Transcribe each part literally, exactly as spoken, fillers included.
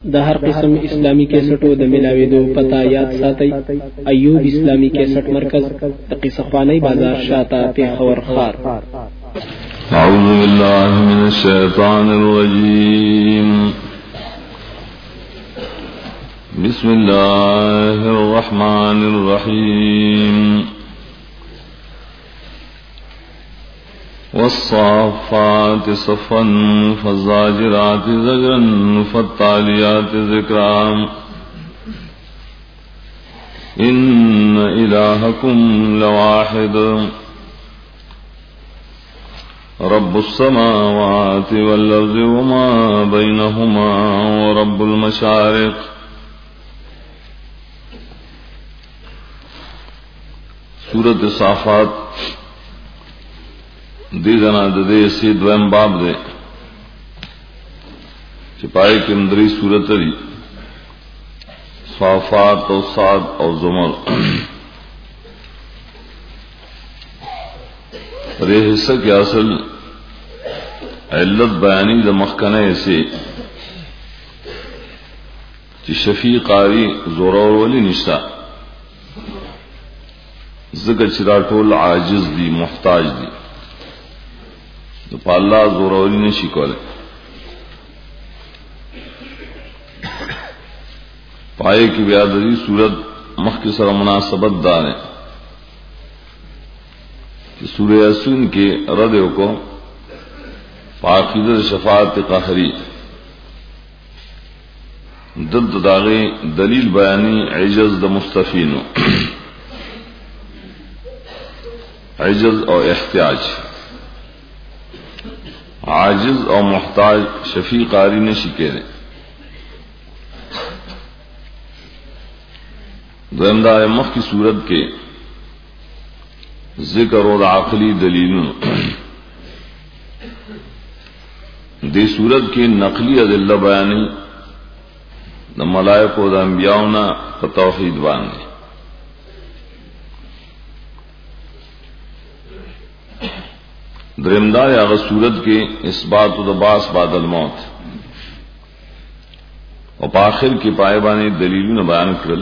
د هر قسم اسلامی کیسټو د ملاويدو پتا یاد ساتي. ایوب اسلامی کیسټ مرکز د قصخوانی بازار شاته پیښور خار. اعوذ بالله من الشیطان الرجیم. بسم الله الرحمن الرحیم. والصافات صفا فالزاجرات زجرا فالتاليات ذكرا إن إلهكم لواحد رب السماوات والأرض وما بينهما ورب المشارق. سورة الصافات دی جنا دے سی دویم باب دے چپائے کے اندری صورت دی صافات او صاد او زمر. رے حصہ کی اصل علت بیانی دا مخکنہ سے چی شفیع قاری زورور ولی نشتا ذکر چرا ٹول عاجز دی محتاج دی تو پا اللہ زورولی نشی کولے. پائے کی بیادری صورت مخ کی سر مناسبت دانے کہ سورہ یاسین کے ردیو کو پاکیدر شفاعت قہری دد داغے دلیل بیانی عجز دا مستفینو عجز اور احتیاج. عاجز اور محتاج شفیع قاری نے شکیرے. دویمدہ مخ کی صورت کے ذکر اور عقلی دلیلوں دی صورت کی نقلی ادلہ بیانی دا ملائک و دا انبیاؤنا پا توحید باندے. درمدہ یا صورت کے اثبات و دباس بعد الموت اور آخر کی پائبانی دلیلوں نے بیان کرل.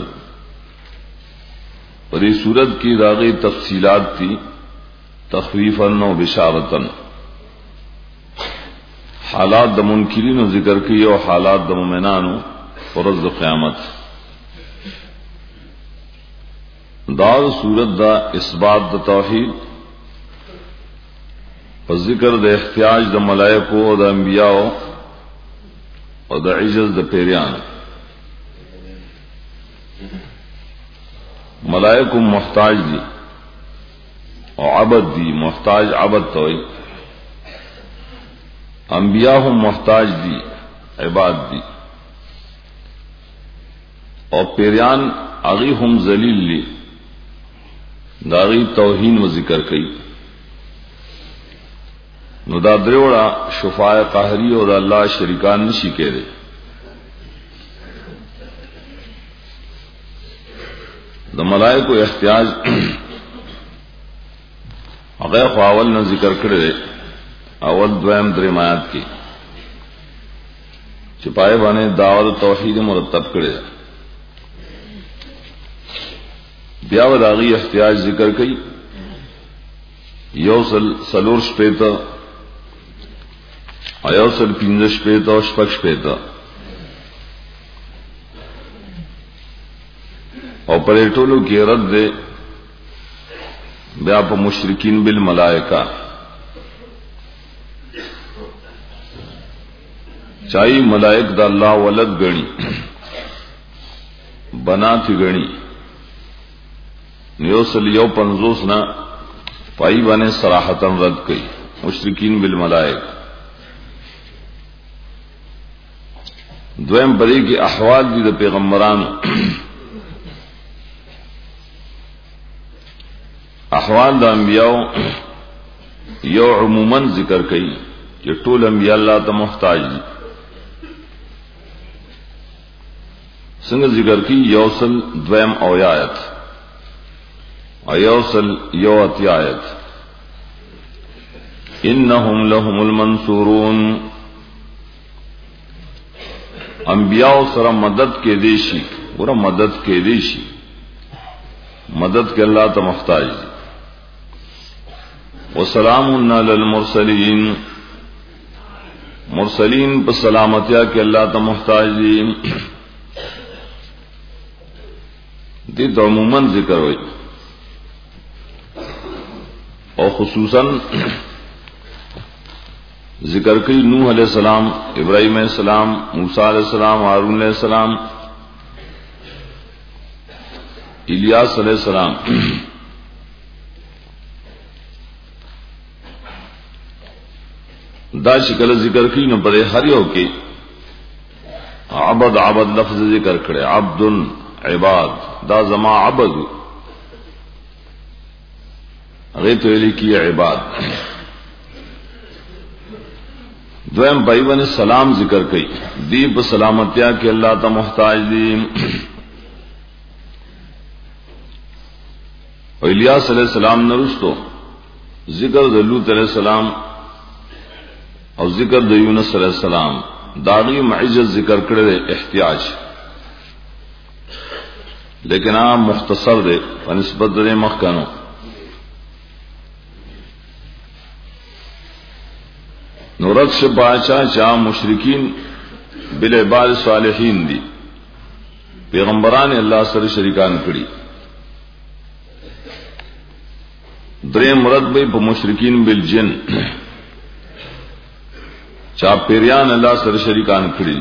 اور یہ صورت کی داغی تفصیلات تھی تخویفاً و بشارتاً. حالات دا منکرین و ذکر کی اور حالات دا مومنان و فرض قیامت. دا صورت دا اثبات دا توحید اور ذکر دا احتیاج دا ملائکو و دا انبیاء اور دا عجز دا پیریان. ملائکو محتاج دی اور عبد دی محتاج عبد توئی. انبیاء ہم محتاج دی عباد دی اور پیریان اغی ہم ذلیل لی داغی توہین و ذکر کئی. نو دا دریوڑا شفاء قہری اور اللہ شریکان نشی کے دے. دا ملائک و احتیاج غیر خواول نہ ذکر کرے اول دویم دریم آیات کی چپائے بانے دعوت توحید مرتب کرے. بیاو داغی احتیاج ذکر کئی یوسل سلور شپیتا ایوسل پینزش پیتا و شپکش پیتا اور پریٹولو کی رد دے بیا پا مشرکین بالملائکہ. چاہی ملائک دا اللہ ولد گنی بنا تھی گنی نیوسل یو پنزوس نا پائی بانے صراحتاً رد کئی مشرکین بالملائک. دویم بری کی احوال دی دا پیغمبران احوال دا انبیاء یو عموماً ذکر کئی کہ طول انبیاء اللہ تا محتاج دی. سنگ ذکر کی یوصل دویم اویا آیت ایوصل یوتی آیت انہم لہم المنصورون انبیاء سره مدد کې دی شي ګوره مدد کې دی شي مدد کې الله ته محتاج دي وسلام علی المرسلین مرسلین په سلامتیا کې الله ته محتاج دي دې ته عموما ذکر وایي او خصوصا ذکر کئی نوح علیہ السلام ابراہیم علیہ السلام موسیٰ علیہ السلام ہارون علیہ السلام الیاس علیہ السلام دا شکل ذکر کی نو پدے ہر یو کے عبد عبد لفظ ذکر کرے عبد عباد دا زما عبد غیت علی کی عباد دویم بھائی بن سلام ذکر کئی دیب سلامتیا کے اللہ تا محتاج دی و الیاس علیہ السلام نرستو ذکر د لوط علیہ السلام اور ذکر د یونس علیہ السلام داغی معجز ذکر کرے احتیاج لیکن عام مختصر دے بنسبت دے مخکنو نورکش باچا چا مشرکین بالعباد صالحین دی پیغمبران اللہ سر شریکان کری درے مرد بھئی پا مشرکین بالجن چا پیریان اللہ سر شریکان کری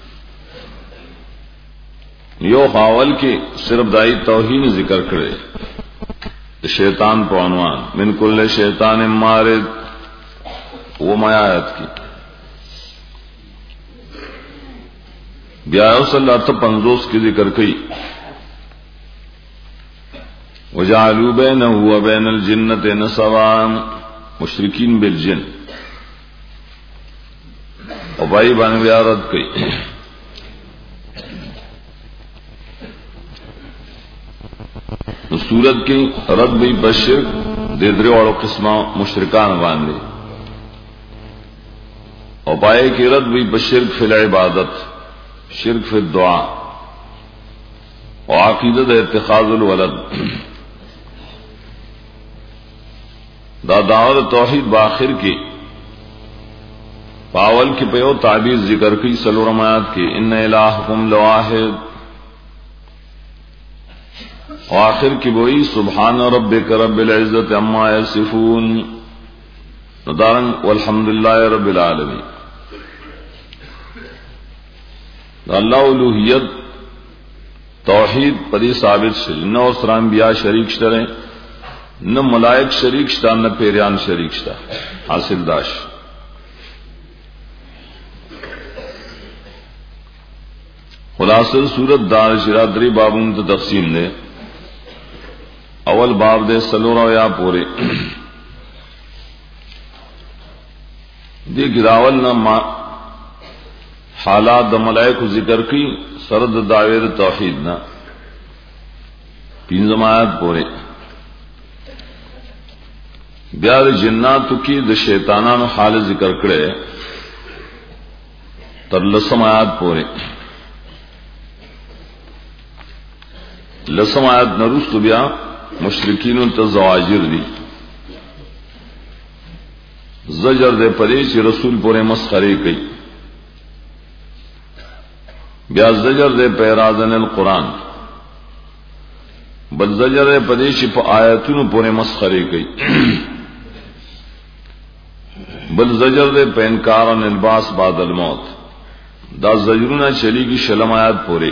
یو خاول کے صرف دائی توہین ذکر کرے شیطان پا عنوان من کل شیطان مارد وہ آیت کی بیاو صلی اللہ علیہ پنزوس کی ذکر کی وجعلوا بینہ و بین الجنت نسوا مشرکین بالجن اور بھائی بان بیارت کی سورت کی رد بھی بشر دیدرے اور قسمہ مشرکان باندھے اور پائے کی رد بھی بشرک فی العبادت شرک فی الدعا اور عقیدت اتخاذ الولد دا دعوت توحید باخر کی پاول کی پیو تعبیر ذکر کی سلورمات کی ان الہکم لواحد اور آخر کی بوئی سبحان ربک رب العزت عما یصفون ندارن والحمدللہ رب العالمین اللہ الوہیت توحید پری ثابت شری نہ اسر انبیاء شریک شترے نہ ملائک شریک شتا نہ پیریان شریک شتا حاصل داش خلاصہ سورت دار شرادری بابوں تو تقسیم دے اول باب دے سلورا یا پورے دی گراول نہ ما حالات د ملائکو ذکر کی سرد دعوی د توحید نا پینزم آیات پورے بیا د جناتو کی د شیطانانو حال ذکر کرے تر لسم آیات پورے لسم آیات نرست بیا مشرکین تا زواجر دی زجر دے پدے چی رسول پورے مسخرے کئی بیا زجر دے پیرازن القرآن بل زجر دے پدیش پا آیتون پورے مسخرے کئی بل زجر دے پا انکارن الباس بعد الموت دا زجرنا چلی کی شلم آیات پورے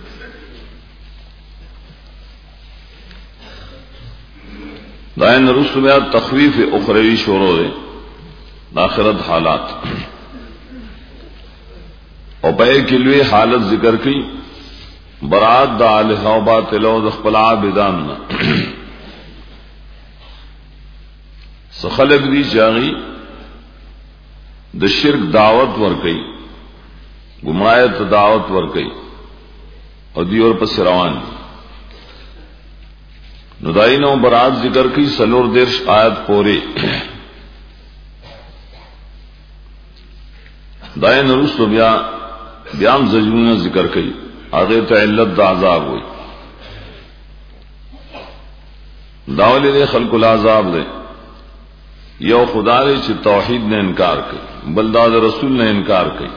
دائن رسل بیا تخویف اخروی شورو دے داخرت حالات اور بے کلوی حالت ذکر کی برات دا الہ و باطلو دا خپل عابدان سخلق دی چاغی دا شرک دعوت ورکی گمراہیت دعوت ورکی اور دی اور پس روان دی ندائنو برات ذکر کی سلور درش آیت پورے دائن رسل بیا بیام زجرونه ذکر کړي هغه ته علت د عذاب وي داولې خلق العذاب ده یو خدای چې توحید نه انکار کوي بل دا رسول نه انکار کوي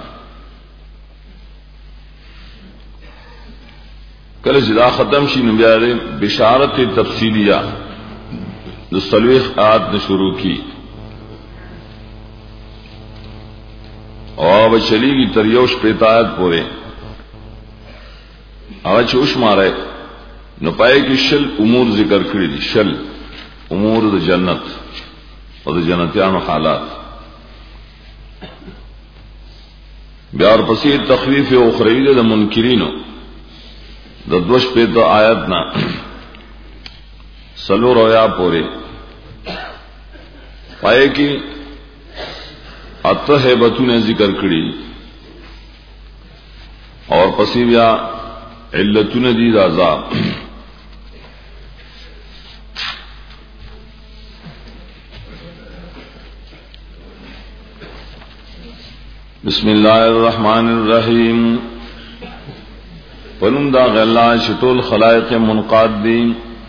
کله چې دا ختم شي نو بیا بشارت تفصیلیه د سلوخ آیات نه شروع کی او بچلیږي تر یو شپږ آیات پورې هغه چې اوس ماره نو پای کې شل امور ذکر کړی دي شل امور د جنت او د جنتیانو حالات بیا ورپسې تخفیف او اخروی د منکرینو د دوش په د آیات نا سلو رویا پورې پای کې اته هیبتونه ذکر کړی اور پسې بیا علتونه دي د عذاب بسم الله الرحمن الرحیم ونم دا غلا شتول خلائق منقاد دي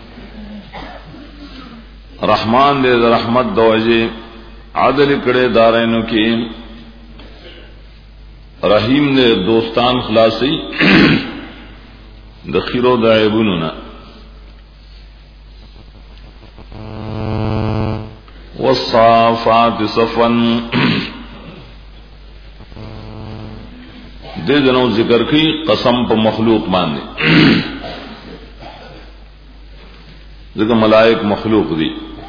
رحمان دې رحمت دوجه عادل کړه دارینو کې رحیم دې دوستان خلاصي د خیرو د عیبونو نه والصافات صفا دې جنو ذکر کی قسم په مخلوق باندې ځکه ملائک مخلوق دي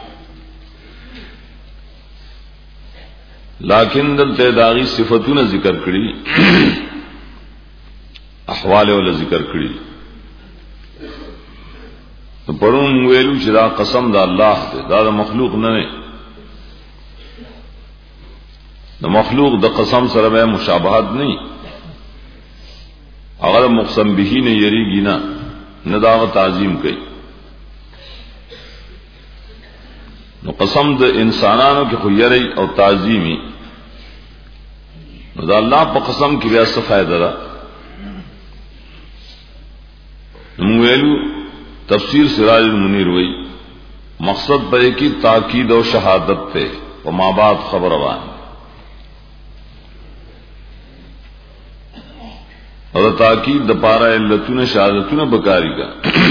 لیکن دلته داغي صفاتونه ذکر کړي احوال ول ذکر کړي پرون ویلو چې دا قسم د الله دی دا د مخلوق نه نه د مخلوق د قسم سره به مشابهت نه اگر مقسم به نه یریږي نه نه دا تعظیم کوي نو قسم د انسانانو کې خو یری او تعظیمی نو دا الله په قسم کې بیا څه فائدہ ده نو ویلو تفسیر سراج المنیر وی مقصد پرې کی تاکید او شہادت ته او ما بعد خبر وان او تاکید د پاره علتونه شهادتونه بکاری کا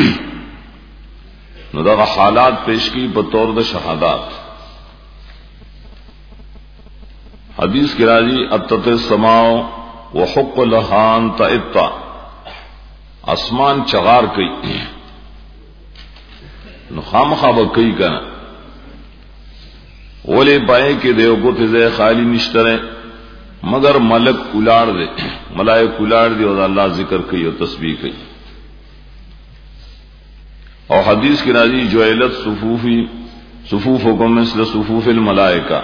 نو دا حالات پیش کی په تور د شهادت حدیث کی راضی اتت السماء وحق لهان تئتا اسمان چغار کئی نو خامخا بکئی کنا ولی پائے کہ دیو کو تزے خالی نشترے مگر ملک اولار دے ملائک اولار دے اور اللہ ذکر کئی اور تسبیح کئی اور حدیث کی راضی جعلت صفوفی صفوفکم مثل صفوف الملائکہ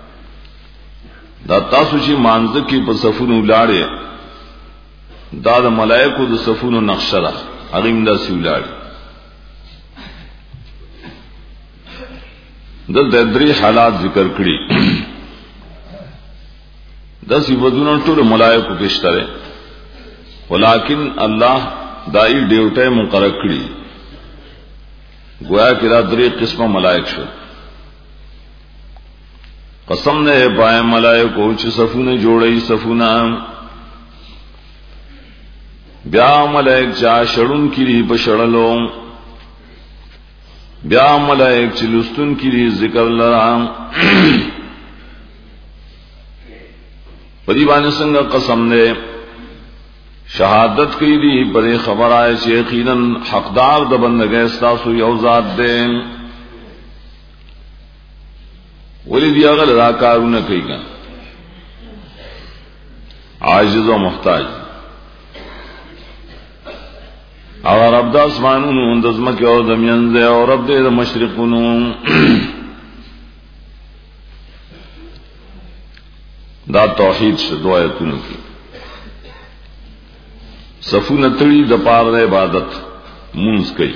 دا تاسو چې مانځ کې په صفونو ولاړې دا د ملائکو د صفونو نقشه ده هغه هم دا سی ولاړې دلته درې حالات ذکر کړي د صفاتونو ټول ملائکو کې شته ولیکن الله دای ډیوټه مقرر کړي گویا کہ درې قسمه ملائک شو قسم نے پائے ملائکو چې صفونه جوړي صفونه بیا ملائک چا شړون کړي په شړلو بیا ملائک چې لستون کړي ذکر لرام پدی باندې څنګه قسم نے شہادت کی دی پر خبر آئے چې یقینا حقدار د بندګۍ استاسو یو ذات دی ولی دی هغه لا کارونه کوي ګا عاجز او محتاج او رب د اسمانونو د زمکه او د مینځه او رب د مشرقونو دا توحید شدو آیتونو کی صفونه تړي د پاره د عبادت مونږ کوي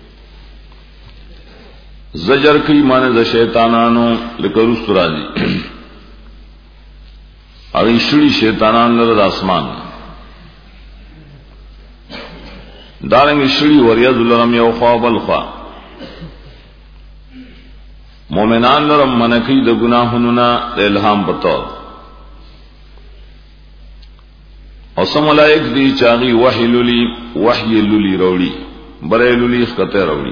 زجر کوي معنی د شیطانانو لکه رسول راځي هغه شړي شیطانان له اسمان دارنګ شړي وریاض لرم یو خوا بل خوا مومنان لرم منکی د ګناهونو نه د الهام پتو او سم ملائک دی چاغي وحی للی وحی للی روړي بره للی خطه روړي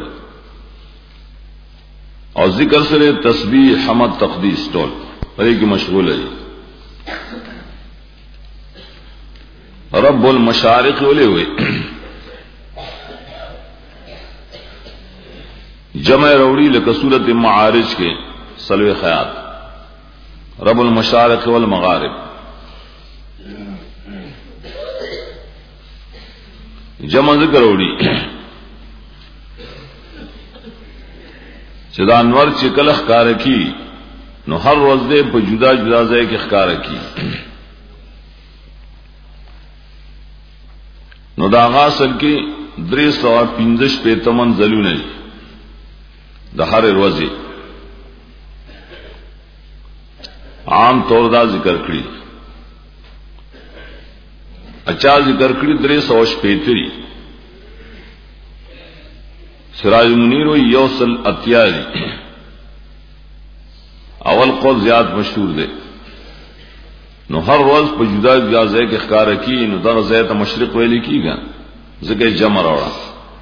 او ذکر سره تسبیح حمد تقدیس ټول پرې کې مشغول دي رب المشارق ولې وي جمع روڑی لکه سورۃ معارج کے سلوی خیات رب المشارق والمغارب جمع ذکر روڑی چې دا انور چې کله ښکار کی نو هر ورځ دې په جدا جدا ځای کې ښکار کی نو دا غاسل کې درې سوه پنځه شپږ تمن ځلونه دي د هر ورځې عام طور دا ذکر کړی اچھا ذکر کړی درې سوه شپېتري سراج منیر و یوصل اتیاری اول قول زیاد مشهور دی نو هر روز په جدا جدا ځای کې ښکار کی نو دا ځای ته مشرق ویل کیږي ځکه جمع راوړه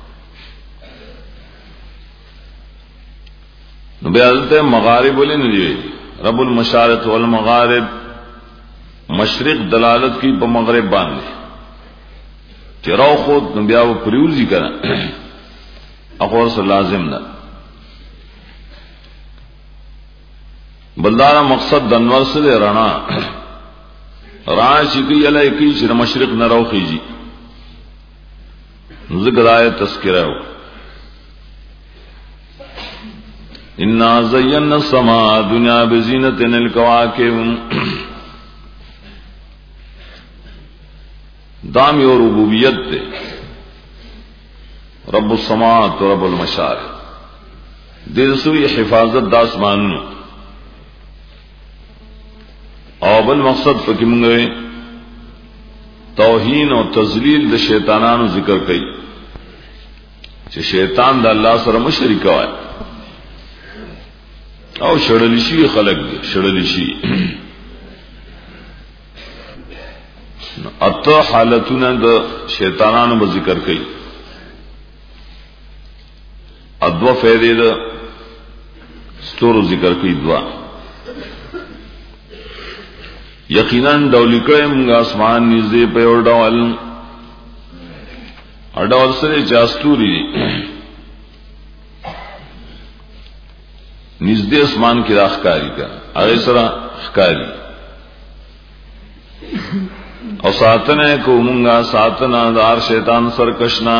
نو بیا دلته مغارب ولې نه دی رب المشارق والمغارب مشرق دلالت کی په مغرب باندې چې راو خود نو بیا و پریوزی کړه اخور سره لازم نه بلدار مقصد د انور سره رانا رانا چې کی الای کی چې مشرق نه راوخیږي ذکر آیت تذکرہ انا زینا السماء دنیا بزینت الکواکب دام یو ربوبیت تے رب السماوات و رب المشارق دیر سوی حفاظت داسمان او بل مقصد پکی منگوے توہین و تذلیل د شیطانانو ذکر کئی چې شیطان د الله سره مشرک وای او شړل شي خلق دي شړل شي اته حالتونه د شیطانانو به ذکر کړي ادوا فیدې د ستورو ذکر کړي دوا یقینا دولیکړې موږ اسمان نږدې په اور ډول اډول سره چاستوري نږدې اسمان کې راخکاری کا هغه سره ښکاری او ساتنه کومنګا ساتنه دار شیطان سرکشنا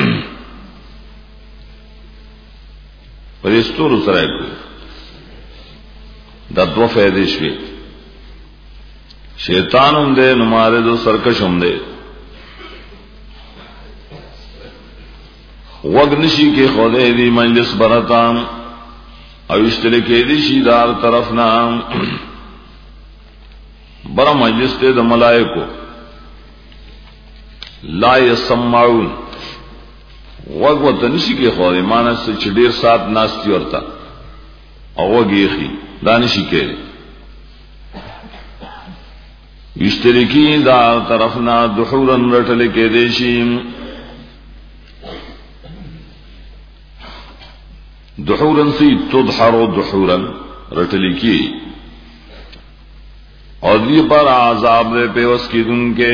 پرستور سره کو د دوه فائدې شوي شیطان هم دې نماره دو سرکش هم دې وګنشي کې خوده دې مجلس برتام او اشتله کې دې شي دار طرف نام بڑا مجلس تے د ملائکو لا يسمعون وقت نشی کے خورے مانا سے چډیر سات ناستی ورتا او وگیخی دانشی کے اشترکی دا طرفنا دحورن رٹلے کے دیشیم دحورن سی تدحرو دحورن رٹلے کی اور یہ پر عذاب دے پیوس کی دن کے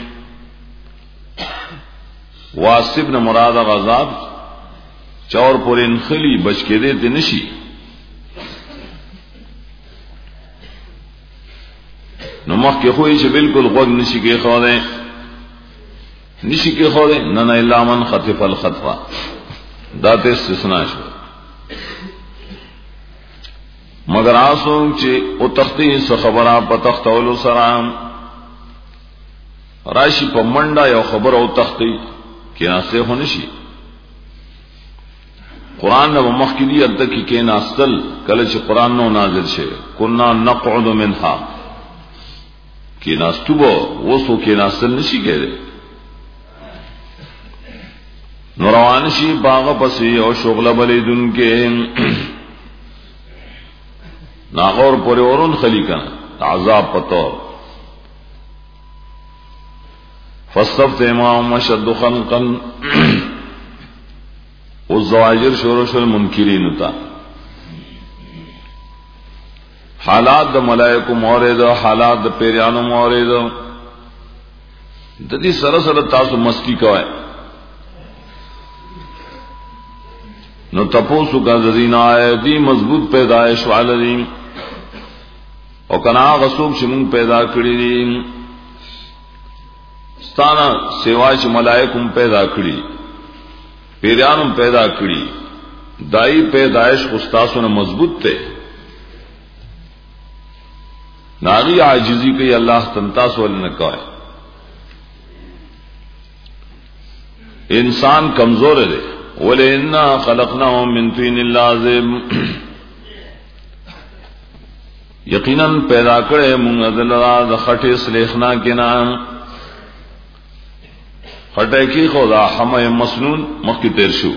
واسب نے مراد عذاب چور پورے انخلی بچ کے دیتے نشی نمخ کے خوئی سے بالکل غوگ نشی کے خودے نشی کے خودے نن الا من خطف الخطفہ دات استثناء شو مگر آسو چی او تختی سو خبرا پا تختولو سرام راشی پا منڈا یا خبر او تختی کی ناستے ہونشی قرآن نبا مخکلی ادکی کی ناستل کلچ قرآن نو نازل شے کننا نقعد منها کی ناستو با وصو کی ناستل نشی کہہ دے نوروانشی باغ پسی او شغل بلیدن کے ناغور پوری اورون خلیقن عذاب پتور فاستفت امام مشد خلقا والزواجر شورش المنکرین تا حالات دا ملائکو مورد حالات دا پیریانو مورد دا دی سر سر تاسو مسکی کوئے نو تپوسو کا زدین آئے دی مضبوط پیدائش والدین او کنا غصوب شمون پیدا کری دیم ستانا سیواش ملائکم پیدا کری پیریانم پیدا کری دائی پیدائش خستاسو نے مضبوط تے ناغی عاجزی کئی اللہ تنتاسو علی نکوائے انسان کمزور ہے وَلِئِنَّا خَلَقْنَاهُمْ مِنْ طِينٍ لَازِبٍ یقیناً پیدا کرے منگ ادلرا دا خٹے سلیخنا کے نام خٹے کی خدا حمای مسنون مخی تیر شو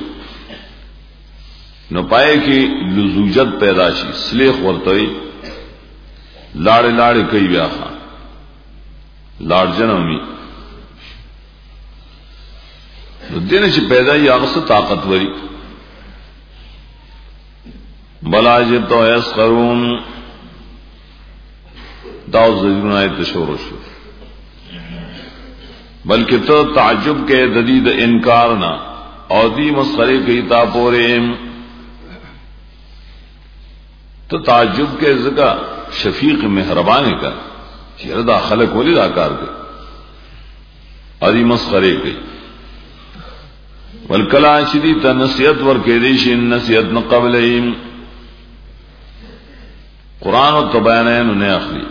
نو پائے کی لزوجت پیدا شی سلیخ ورطوئی لاڑے لاڑے کئی بیاخا لاڑ جنومی دین چی پیدا ہی آغس طاقتوری بلا جب تو یسخرون داو زجرون آیت تشورو شو بلکہ تو تعجب کے ددید انکارنا اور دی مسخرے کی تاپوریم تو تعجب کے ذکا شفیق مہربانے کا چیردہ خلق ولی داکار کے اور دی مسخرے کی والکلا شدی تا نصیحت ورکے دیشی نصیحت نقبلیم قرآن و تبینین انہیں اخلی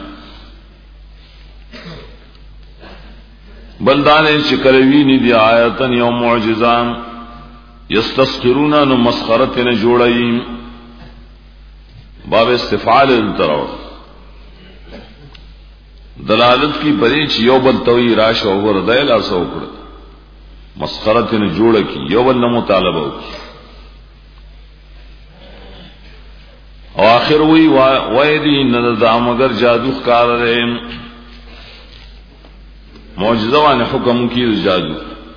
بلدانے چکروینی دی آیتن یوم معجزان یستسخرونا نو مسخرتن جوڑیم باب استفعال الترو دلالت کی پریچ یو بلتوی راش اوور دیل آسا اکڑ مسخرت نے جوڑ کی یو بل نہ مطالبہ کی اور آخر ہوئی ویدی ندا مگر جادو کار رہے معجزہ نے حکم کی جادو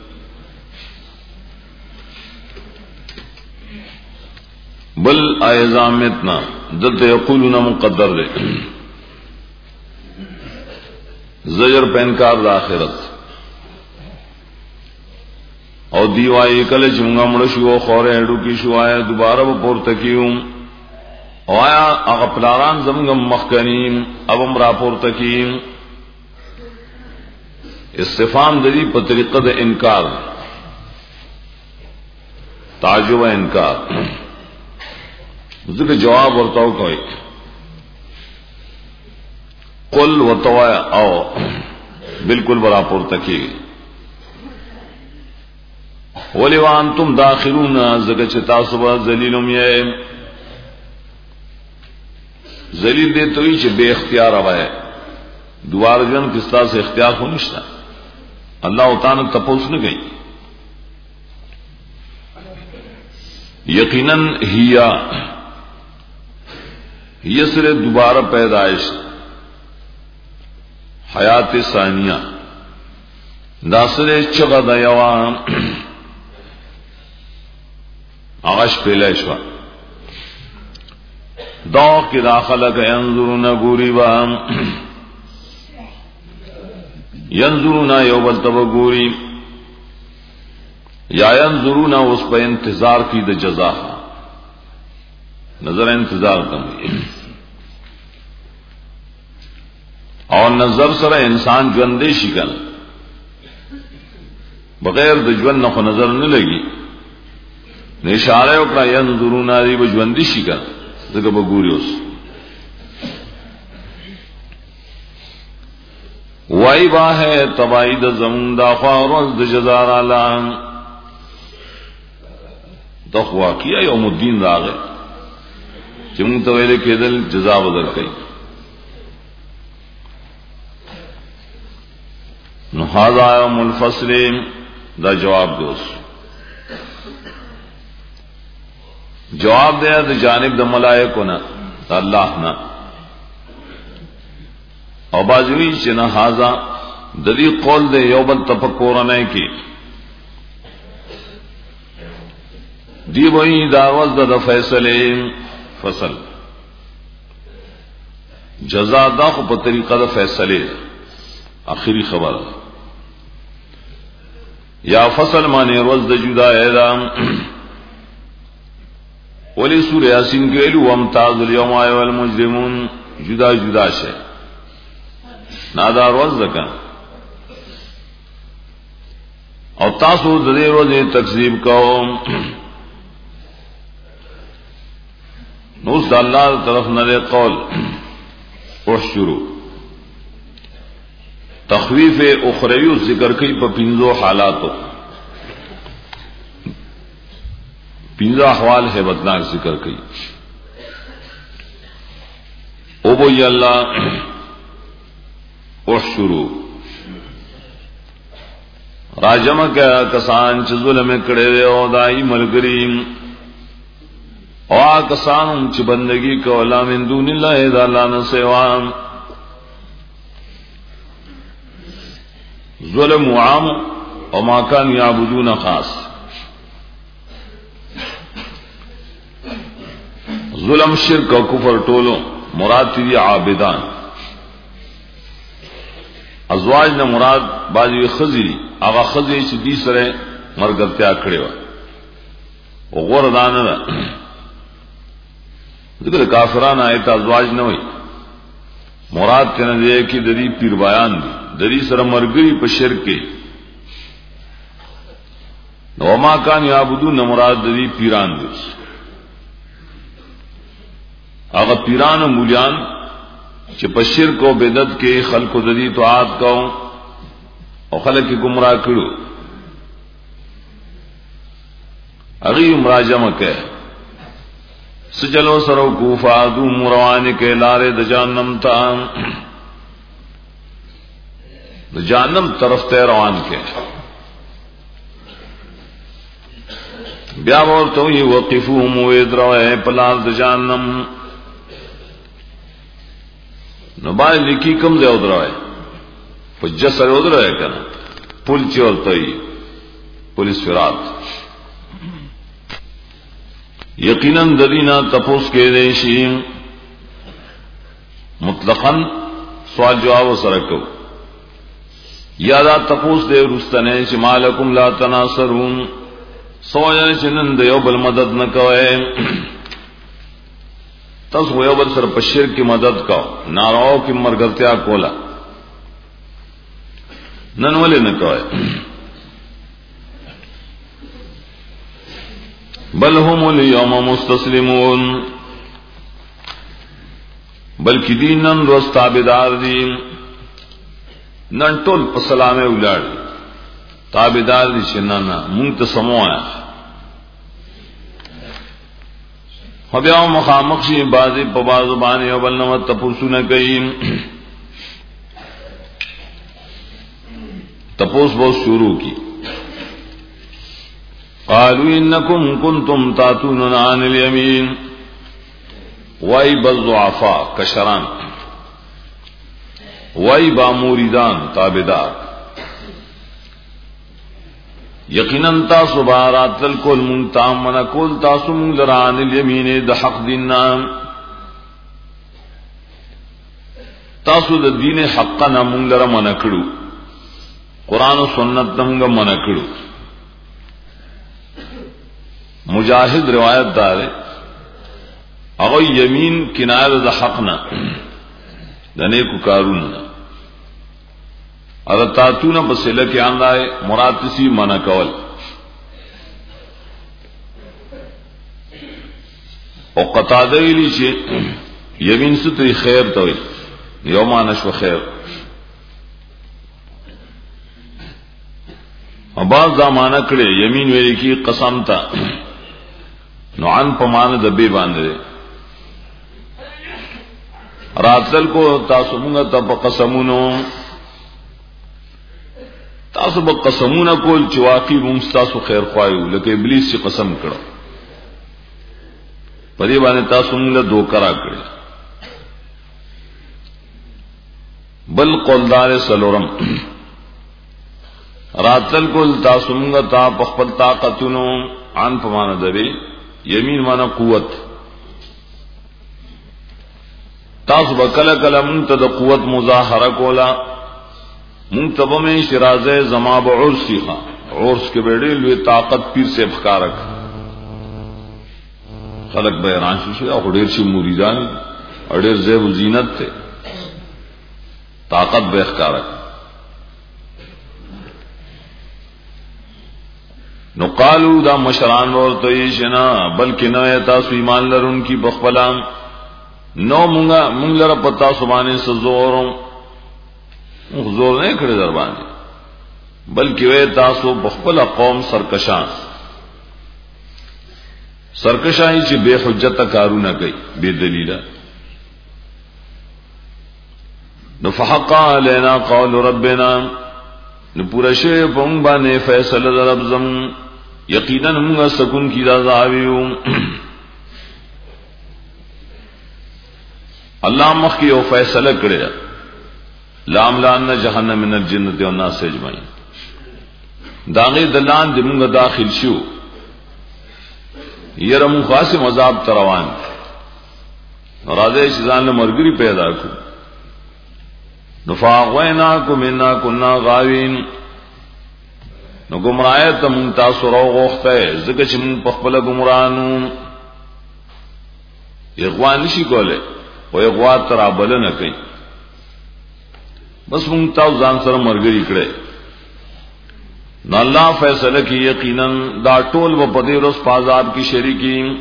بل ایزامتنا دلت یقولون مقدر رہے زجر پینکار دا آخرت او دیوائی کل چنگا مڑشو خورے اڈو کی شو آیا دوبارہ با پورتکیوم او آیا اغپلاران زمگم مخکنیم اب امرا پورتکیم استفام دری پا طریقہ دا انکار تعجب انکار ذکر جواب ورطاو کوئی قل و توایا او بالکل برا پورتکی گئی ولیوان تم داخلون زکر چتا صبح ذلیلم یہ ذلیل دے توی چھ بے اختیار آوائے دوار جن کستا سے اختیار ہو نشتا اللہ اتانا تپوس نہ گئی یقیناً ہیا یہ سر دوبارہ پیدائش حیات ثانیہ داسر چغد یوان آغاش پیلائشوا دوق کی داخلک ینظرون گوری بام ینظرون یوبل تب گوری یا ینظرون اس پہ انتظار کی دا جزا نظر انتظار کم اور نظر سر انسان جو اندیشی کن بغیر د جون نخو نظر نہ لگی نشارے اکڑا ینظرون دی بجوندشی کا ذکر بگوری اس وائی با ہے تبائی دا زمون دا خواروز دا جزار آلان دا خواقیہ یوم الدین دا آگئے چمون تویلے کے دل جزا بدر کئی نحاظ آیوم الفصل دا جواب دوست جواب دیا د جانب د ملائکو نه الله نه او بازوی چې نه هاذا د دې قول د یو بل تفکر نه کی دی وای دا وز د فیصله فصل جزاء دا خو په طریقه د فیصله اخیری خبر یا فصل معنی روز د جدا اعلان ولی سورہ یاسین کې ویلو وامتاز اليوم ایها المجرمون جدا جدا شه نادا روز دکا او تاسو د دې ورځې تکذیب کوم نو د الله طرف نه قول او شروع تخویف اخروی ذکر کوي په پنځو حالاتو پنځه احوال هیبتناک ذکر کوي او بو ی الله او شروع راجم کا کسان چې ظلم کړي او دای ملګری او کسان چې بندگی کولا من دون الله اذا لا نسوا ظلم عام او ما كان يعبدون خاص ظلم شرک او کفر ټولو مراد دي عابدان ازواج نه مراد باجی خزی هغه خزی چې دې سره مرګتیا کړي و او غردان نه ذکر کافرانه ایت ازواج نه وي مراد کنه دې کې د دې پیر بیان دي د دې سره مرګري په شرک کې نو ما کان یعبدون مراد د دې پیران دي هغه پیران او مولیان چې په شرک او بدعت کې خلقو د دې طاعت کوي او خلک گمراه کړو هغه مراجمه کوي سجلو سرو کوفادو مروان کې لارې د جهنم ته د جهنم طرف ته روان کې بیا ورته یو وقفوهم ويدروا په لار د جهنم نو باندې لیکي کوم ځای ودرای په جسر ودرای کنه پل چورتای پولیس فرات یقینا دلینا تپوس کې دي شي مطلقاً سوال جواب سره کو یا دا تپوس دې رستنه چې مالکم لا تناصرون سوال چې نن د یو بل مدد نه کوي تاسو یو بل سره په شرک کې مدد کو ناراو کې مرګتیا کولا نن ولې نه کوي بل هم اليوم مستسلمون بلکې دینن روز تابعدار دي نن ټول په سلامه ولړ تابعدار دي چې نه نه مونږ ته سموه بیا مخامخ شي بازي په بازو باندې او بل نو تپوسو نه کوي تپوس بو شروع کی قالوا انکم کنتم تاتون عن اليمين وای بالضعفاء کشران وای با موریدان تابعدار یقینا تاسو بارات الکل منتام من کول تاسو من لران الیمین د حق دیننا تاسو د دین حقنا من لره من کړو قران او سنت دمغه من کړو مجاهد روایت دار هغه یمین کنایه د حقنا د نیکو کارونه اذا تاتون بسله کې آنلای مراد سی منع کول او قطاده ویلی چې یمین ستې خیر ته وي یوم نشو خیر اباظ زمانہ کړي یمین ویلی کی قسم تا نو ان پمانه د به باندې راتل کو تاسو موږ ته په قسمونو تاسو به قسمونه کول چې واقعي موږ تاسو خیر خوایو لکه ابلیس چې قسم کړو په دې باندې تاسو موږ له دوکا را کړی بل قولدار سلورم راتل کول تاسو موږ ته په خپل طاقتونو ان پمانه دوی یمین معنا قوت تاسو به کله کله موږ ته د قوت مظاهره کولا موږ ته به شرازه زما به عرسی ښا عرس کې به ډېر لوی طاقت پیر سے ښکارک خلق به رانشي شي او ډېر شي مریدان او ډېر زیب زینت ته طاقت به ښکارک نو قالو دا مشران ورته یې شنا بلکې نه تاسو ایمان لرونکي بخپلام نو مونږه مونږ لره پتا سبحانه سزورم زور نه کړی در باندې بلکې وې تاسو بخپل قوم سرکشان سرکشای چې بے حجت کارونه کوي بے دلیل نو فحق علينا قول ربنا نو پورا شی پون باندې فیصله در رب زم یقینا موږ سکون کی رضا ویو الله مخ کی او فیصله کړی لام لان جهنم من الجنه والناس اجمعين داغه دلان دې موږ داخل شو يرمو خاصم عذاب تروان راځي چې ځان له مرګري پیدا کو نفاغویناکم انا کننا غاوین نو گمراہیت من تاسو رو غوخته زکه چې من پخپل گمرانو اغوا نشي کوله او اغوا تر بل نه کوي بس من تاسو ځان سره مرګري کړي نو الله فیصله کی یقینا دا ټول و پدې روز پازاب کی شریکی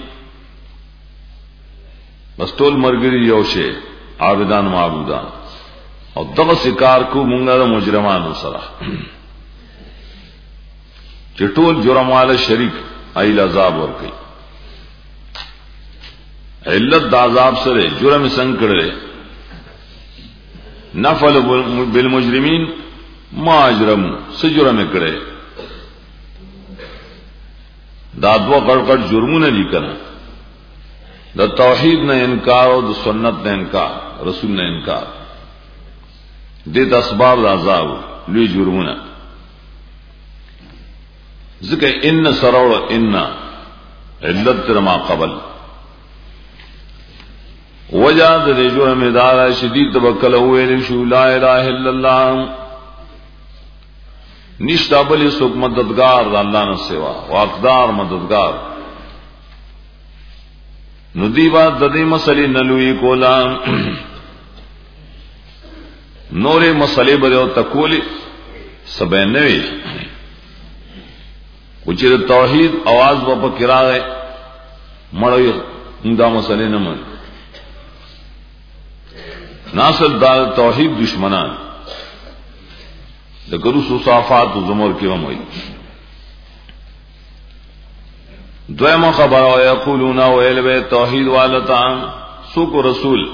بس ټول مرګري یو شی عابدان معبودان او دغه سکار کو مونږه د مجرمانو سره چې ټول جرمواله شریک ایل عذاب ور کوي علت د عذاب سره جرم څنګه کړي نفل بالمجرمین ما اجرم سجرم کړي دا دوه غړغړ جرمونه دي کنه د توحید نه انکار او د سنت نه انکار رسول نه انکار دې د اسباب د عذاب لوی جرمونه ذکر ان سرور ان علت ما قبل وجاد دې جرم دار شدید توکل ویل شو لا اله الا الله نشتا بلی سوک مددگار دا اللہ نے سوا واقدار مددگار ندیبا ددی مسئلی نلوی کولا نورے مسئلے بریو تکولی سبین نوی کچھ توحید آواز باپا کرا گئے مڑوی دا مسئلے نمن ناصر دا توحید دشمنان د ګرو صفات زمر کې هم وي دویمه خبر او یقولون ویل به توحید والتا سو کو رسول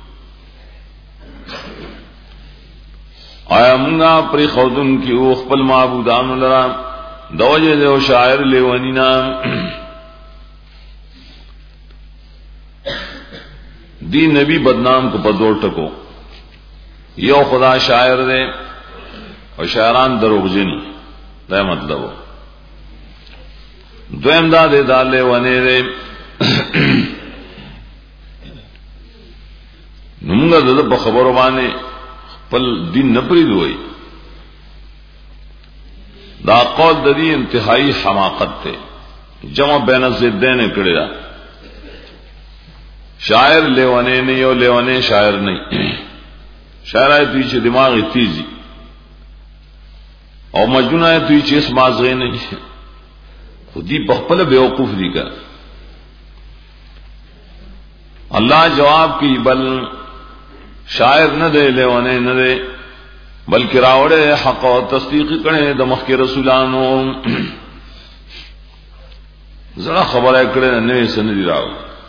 آیا موږ پر خودن کې او خپل معبودان لرا دوجه له شاعر لیونینا دی نبی بدنام کو پدور ټکو یو خدا شاعر دے او شاعران دروغجن دا مطلب دویم دا دے دالے ونه دے نمونگا دا دا خبرو بانے پل دین نپری دوئی دا قول دا دی انتہائی حماقت تے جمع بین الزدین کڑی دا شاعر لیوانے نہیں او لیوانے شاعر نہیں شاعر آئے توی چھ دماغی تیزی او مجنون آئے توی چھ اس مازغے نہیں خودی بخپل بیوقوف دی کر اللہ جواب کی بل شاعر نہ دے لیوانے نہ دے بلکہ راوڑے حق و تصدیق کرے دمخ کے رسولانو ذرا خبر ہے کرے نوے سندی راو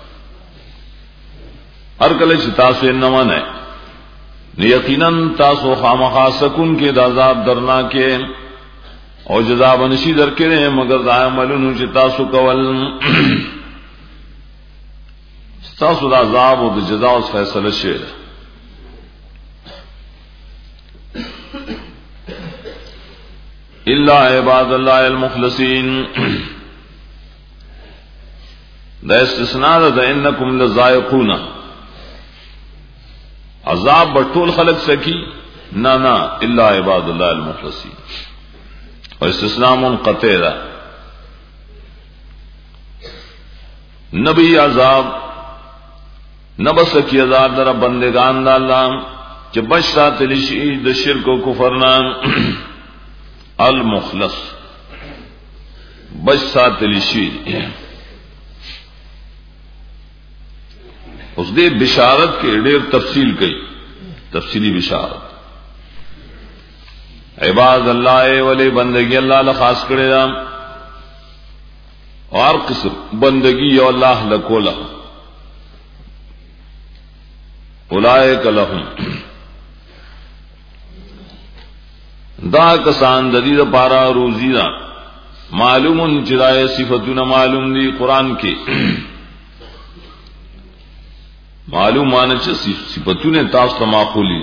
ہر کله چې تاسو یې نه مانه یقینا تاسو خامخا سکون کې د عذاب درنا کې او جزا بنشي درکړي مگر دا عملونو چې تاسو کول. تاسو د عذاب او د جزا او فیصله شي. الا عباد الله المخلصين دا استثناء ده انکم لذائقون. عذاب بطول خلق سکی نا نا الا عباد الله المخلصين. اور استثناء منقطع ده. نبی عذاب نبس کی عذاب در بندگان دا اللہ چه بشتا تلشی د شرک و کفرنا. المخلص بشتا تلشی اس دے بشارت کے ډیر تفصیل کئی تفصیلی بشارت. عباد اللہ ولی بندگی اللہ لخاص کرے دا اور قسم بندگی یو اللہ لکولا اولئک لہم دا کسان ددی دا پارا روزی دا معلوم چرائے صفتون معلوم دی قرآن کے معلوم مانا چا صفتون تاس تماخولی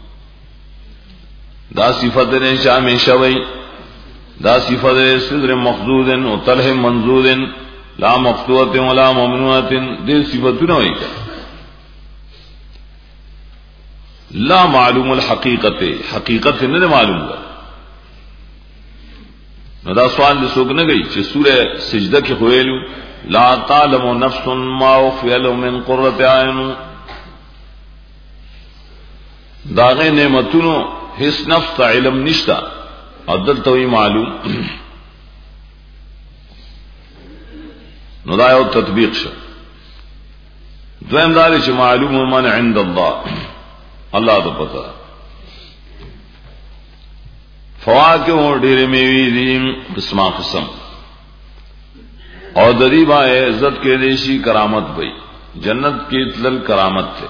دا صفت نے شام شوی دا صفت صدر مخضود و طلح منضود لا مقطوعت ولا ممنوعت دے صفتون ہوئی کا لا معلوم الحقیقت حقیقت نہ معلوم ہوا. دا سوال دے سوک نہ گئی کہ سورہ سجدہ کے خویلو لا تعلم نفس ما اخفی لهم من قرۃ اعین. داغے نعمتونو ہس نفس تا علم نشتا عدل توئی معلوم. نو دا یو تطبیق شو. دویم داری چھ معلوم من عند اللہ اللہ تو پتا. فواکہ اور ڈیرے میوی دیم قسمہ قسم اور دریبا عزت کے دیشی کرامت بھئی جنت کی تلل کرامت تھے.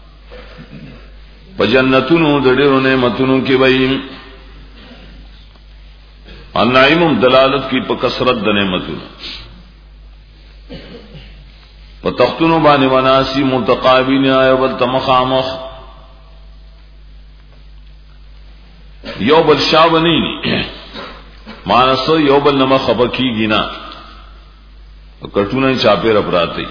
پجنتونو دڑیرو نعمتونو کی بھئی النعیم دلالت کی پکسرت دنعمتونو پتختونو بانی وناسی متقابین آئے والتمخامخ یو بل شاب نہیں مانسو یو بل نما خبکی گینا کٹونا چاپے رپراتے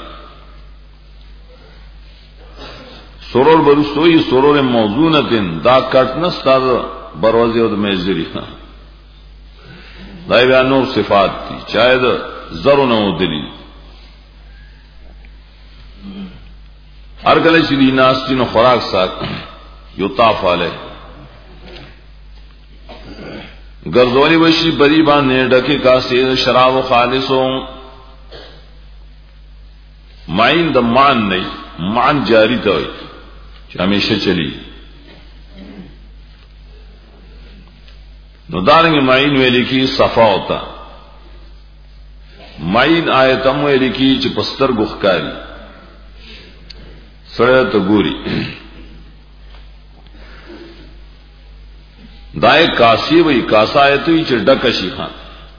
سرور برستوئی سرور موزونتن دا کٹنستا بروزی و دا میزری دائی بیانور صفات تھی چاہے دا زرو نمو دلیل ہر کلے چلی ناستی نو خوراک ساک یطاف علیہ گردولی بشی بری باندھے ڈکے کاسے شراب و خالصوں معین دا مان نہیں مان جاری تا ہوئی ہمیشہ چلی. نو دارنگی معین ویلی کی صفا ہوتا معین آیتم ویلی کی چی پستر گخکاری سڑے تو گوری دائے کاسی وی کاسا آیتوی چی ڈکشی خان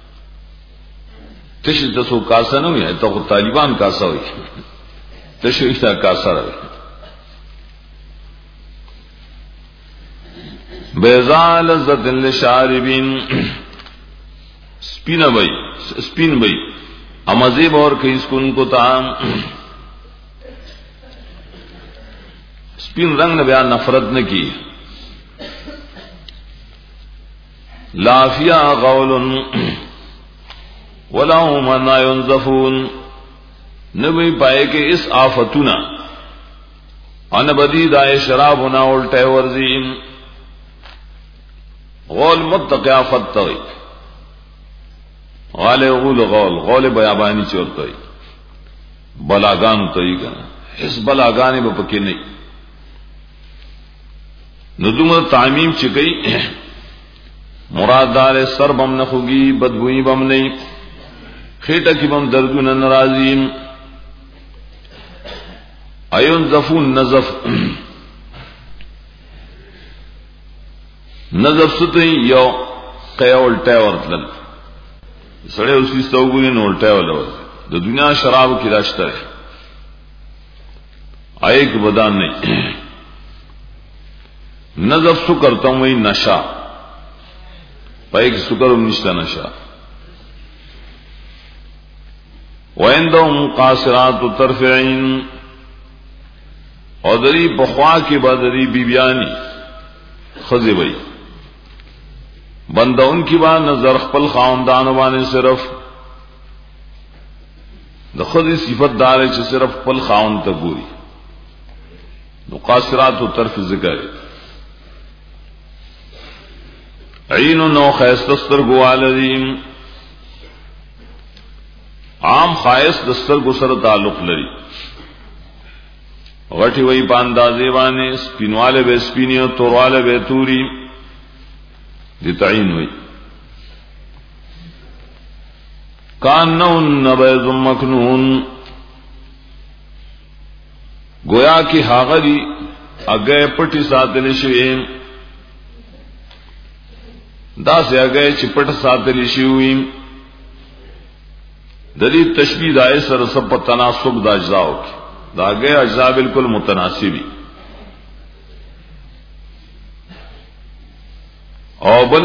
تشی تسو کاسا نوی ہے تو طالبان کاسا ہوئی تشی تا کاسا روی بیضا لذت للشاربین سپین بھئی سپین بھئی امزیب اور کئیس کن کو تام سپین رنگ نے بیان نفرت نے کی لافیا غول ولہم لا ينزفون نبی پائے کہ اس آفتنا ان بدی دائے شرابنا الٹے ورزیم غول متقی آفت توئی غال غول غول غول بیابانی چور توئی بلاگان توئی کنا اس بلاگانی با پکی نہیں ندوم تعمیم چکئی مراد دار سر بم نخوگی بدبوئی بم نہیں خیٹا کی بم دردون نرازیم ایون زفون نزف نزف ستی یو قیا الټه ورتل سړی اوس کی ستوګونی نو الټه ولور د دنیا شراب کی راشته آئے کہ بدان نہیں نظر سکر تم وہی نشا پائے کہ سکر نشتا نشا وَعِنْدَهُمْ قَاصِرَاتُ طَرْفِ عَيْنٍ اور دری بخوا کی بدری بیبیانی خزی بئی بندہ ان کی بات نظر خپل خاندان بانے صرف د خزی صفت دار چ صرف خپل خاون ته ګوري نو قاصرات طرف ذکر عین نو خیستستر گوالدین عام خائص دستر کو سره تعلق لري غټي وای باندازې باندې سپینواله به سپینیو تورواله به توري دي تعین وای کانن بیض مکنون گویا کی هاغری اگے پټی ساتل شي دا سه اگے چپټ ساتل شي وي د دې تشبیه دای سره سب تناسب د اجزاء کی دا اگے اجزاء بالکل متناسبی او بل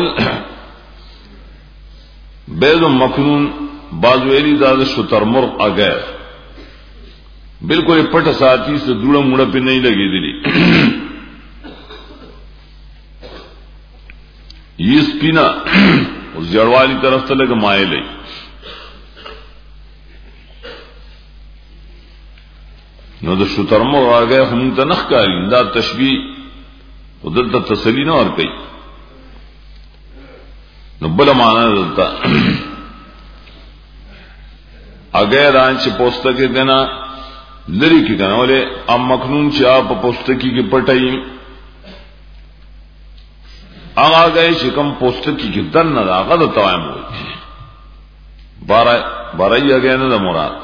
بیض مکنون بازویلی داد شتر مرغ اگے بالکل پٹ ساتھی سے دوڑا موڑا پہ نہیں لگی دلی یہ سپینا اس جڑوالی طرف سے لگ مائے لئی نو دا شتر مرغ اگے ہم تنخ کاری دا تشبیح ودلتا تسلی نہ اور کئی نو بلا مانا دلتا اگر آنچ پوستکی دینا لری کی کنا بولے ام مکنون چی آپ پوستکی کی پٹائی آگا گئے چی کم پوستکی کی دن ندا آگا دا توائم ہوئی بارائی آگئے ندا مراد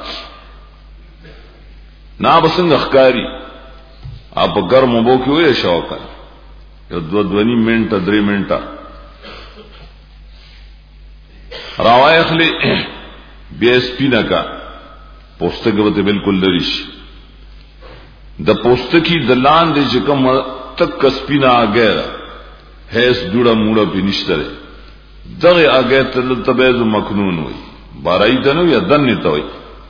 نا بسنگ اخکاری آپ گرم بو کی ہوئے شوکا یا دو دونی منٹا دری منٹا راوائی اخلی بیس پینا کا پوستکی بتے بالکل لریش دا پوستکی دلان دے چکم تک کسپینا آگیر حیث دوڑا موڑا پی نشترے دغی آگیر تلتا بیض مکنون ہوئی بارائی تنو یا دن نیتا ہوئی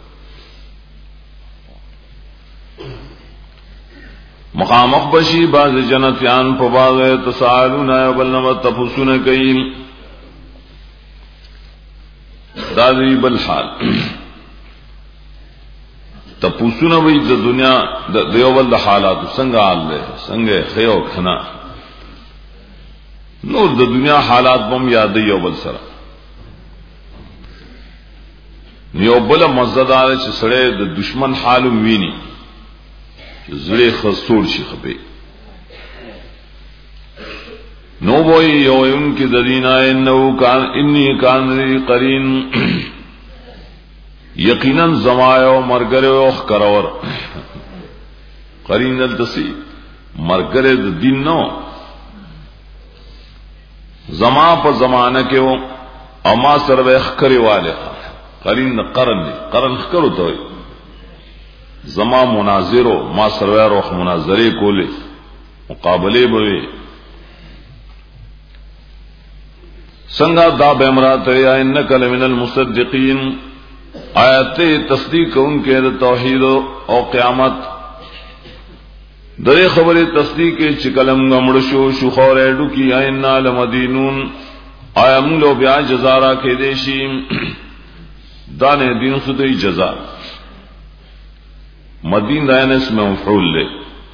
مقام اخبشی باز جنتیان پا باز تسالون آیا بلنما تفسون کئیم دادی بالحال تپوسونه وی د دنیا د دیوبل د حالات څنګه حال له څنګه خيو خنا نور د دنیا حالات بم یاد دیوبل سره نیوبل مزدار چې سړی د دشمن حال ویني چې زړه خسور شي خپې نو وای یو ان کی درینا انه کان انی کان قرین یقینا زمایو مرګره او خکرور قرین التسی مرګره د دین نو زما په زمانہ کې و اما سره خکری والے قرین قرن دی قرن خکرو ته زما مناظرو ما سره روح مناظره کوله مقابله به سنگا دا بیمرات یا انک لمن المصدقین آیت تصدیق ان کے توحید او قیامت درې خبره تصدیق چې کلم غمړشو شو خورې ډکی اینا لمدینون ایم لو بیا جزا را کې دیشي دانه دین سدی جزا مدین دانه اسم مفعول له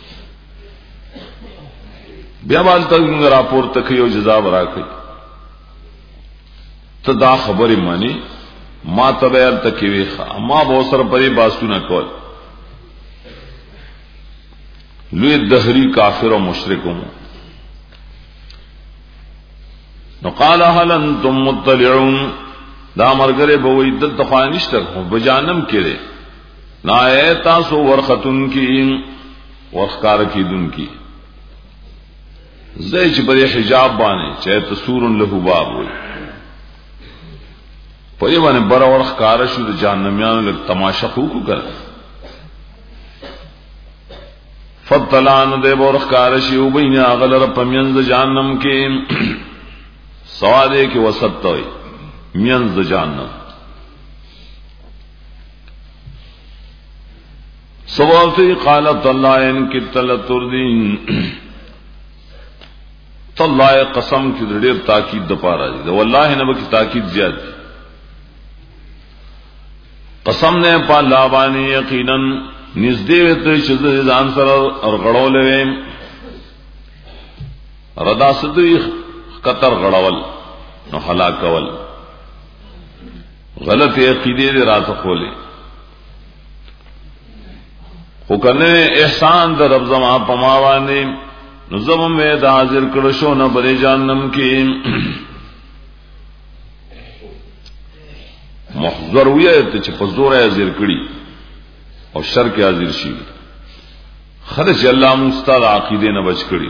بیا بالته راپور تک یو جزا ورا کوي تدا خبر مانی ما تبیر تکوی خوا ما بوسر پری باسونا کول لوی دہری کافر و مشرکوں نو قال هل انتم مطلعون دا مرگرے بوئی دل تخوانشتر ہوں بجانم کرے نا اے تاسو ورختن کی ورخکار کی دن کی زئی چې پر حجاب باندې چې تسور له باب وي په یوه باندې بر ورخ کار شو د جهنميانو له تماشا خو کو کړ فطلان دې ورخ کار شي او بین اغلر پمنځ جهنم کې سواده کې وسط وي منځ جهنم سوالتی قالت الله ان کتل تردین تالله قسم چې ډېر تاکید د پاره دی والله نه به تاکید زیات دی قسم نه په الله باندې یقینا نږدې وته چې ځان سره ورغړولې ردا سدوی قطر غړول نو هلاکول غلط عقیده دې راته خولې خو کنه احسان د رب زما په ما باندې نو زمو مې د حاضر کړو شو نه بری جهنم کې محضر ویه ته چې په زور یې حاضر کړي او شر کې حاضر شي خرج الله مستعد عقیده نه بچ کړي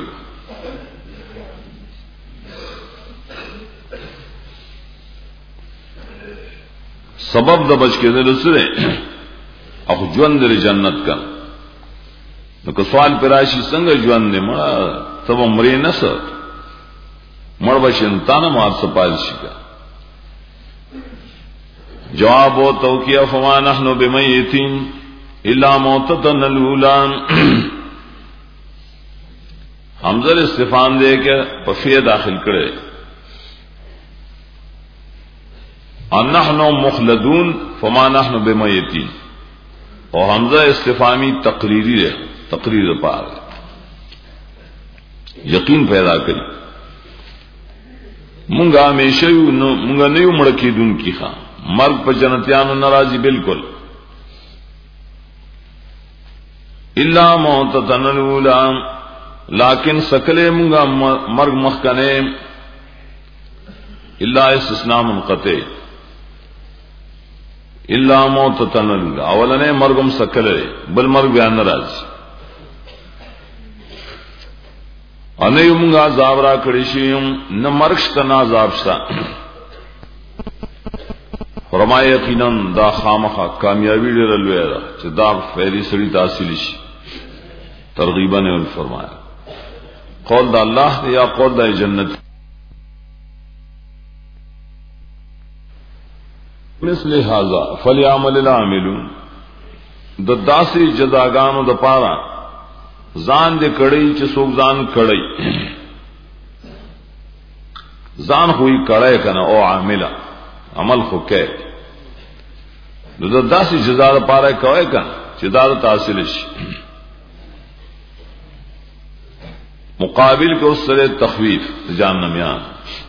سبب د بچ کېدل سره او ژوند د جنت کا نو که سوال پراشي څنګه ژوند دې مړه تب عمرې نس مړ بشنتان مار سپال شي کا جواب او توکیه فما نحنو بمیتین الا موتتنا الاولى حمزه استفهام دے کے پفیہ داخل کرے ان نحنو مخلدون فما نحنو بمیتین اور حمزہ استفهامی تقریری ہے تقریر پار یقین پیدا کری مونږه همیشه یو نو مونږه نه یو مړ کیدون کی خان مرګ په جنتیانو ناراضي بالکل الا موتتن الاولى لیکن سکلے مونږه مرګ مخکنه الا استثناء منقطع الا موتتن الاولى اولنه مرګم سکلے بل مرګ بیان ناراضي انه یو مونږه عذاب را کړی شي نه مرګ شته نه عذاب شته فرمایي یقینا دا خامخه کامیابی ډېر لوی ده چې دا فعلی سړي تحصیل شي ترغیبا نه فرمایا قول د الله یا قول د جنت مثل هذا فليعمل العاملون د داسې جزاګانو د پاره ځان دې کړی چې څوک ځان کړی ځان خوې کړای کنه او عامله عمل خو کې نو د داسې جزا لپاره کوي کنه چې دا تحصیل شي مقابل کو سره تخویف جهنميان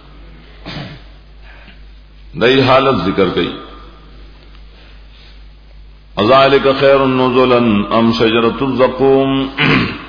دای حالت ذکر کړي ذالک خیر نزلا ام شجرۃ الزقوم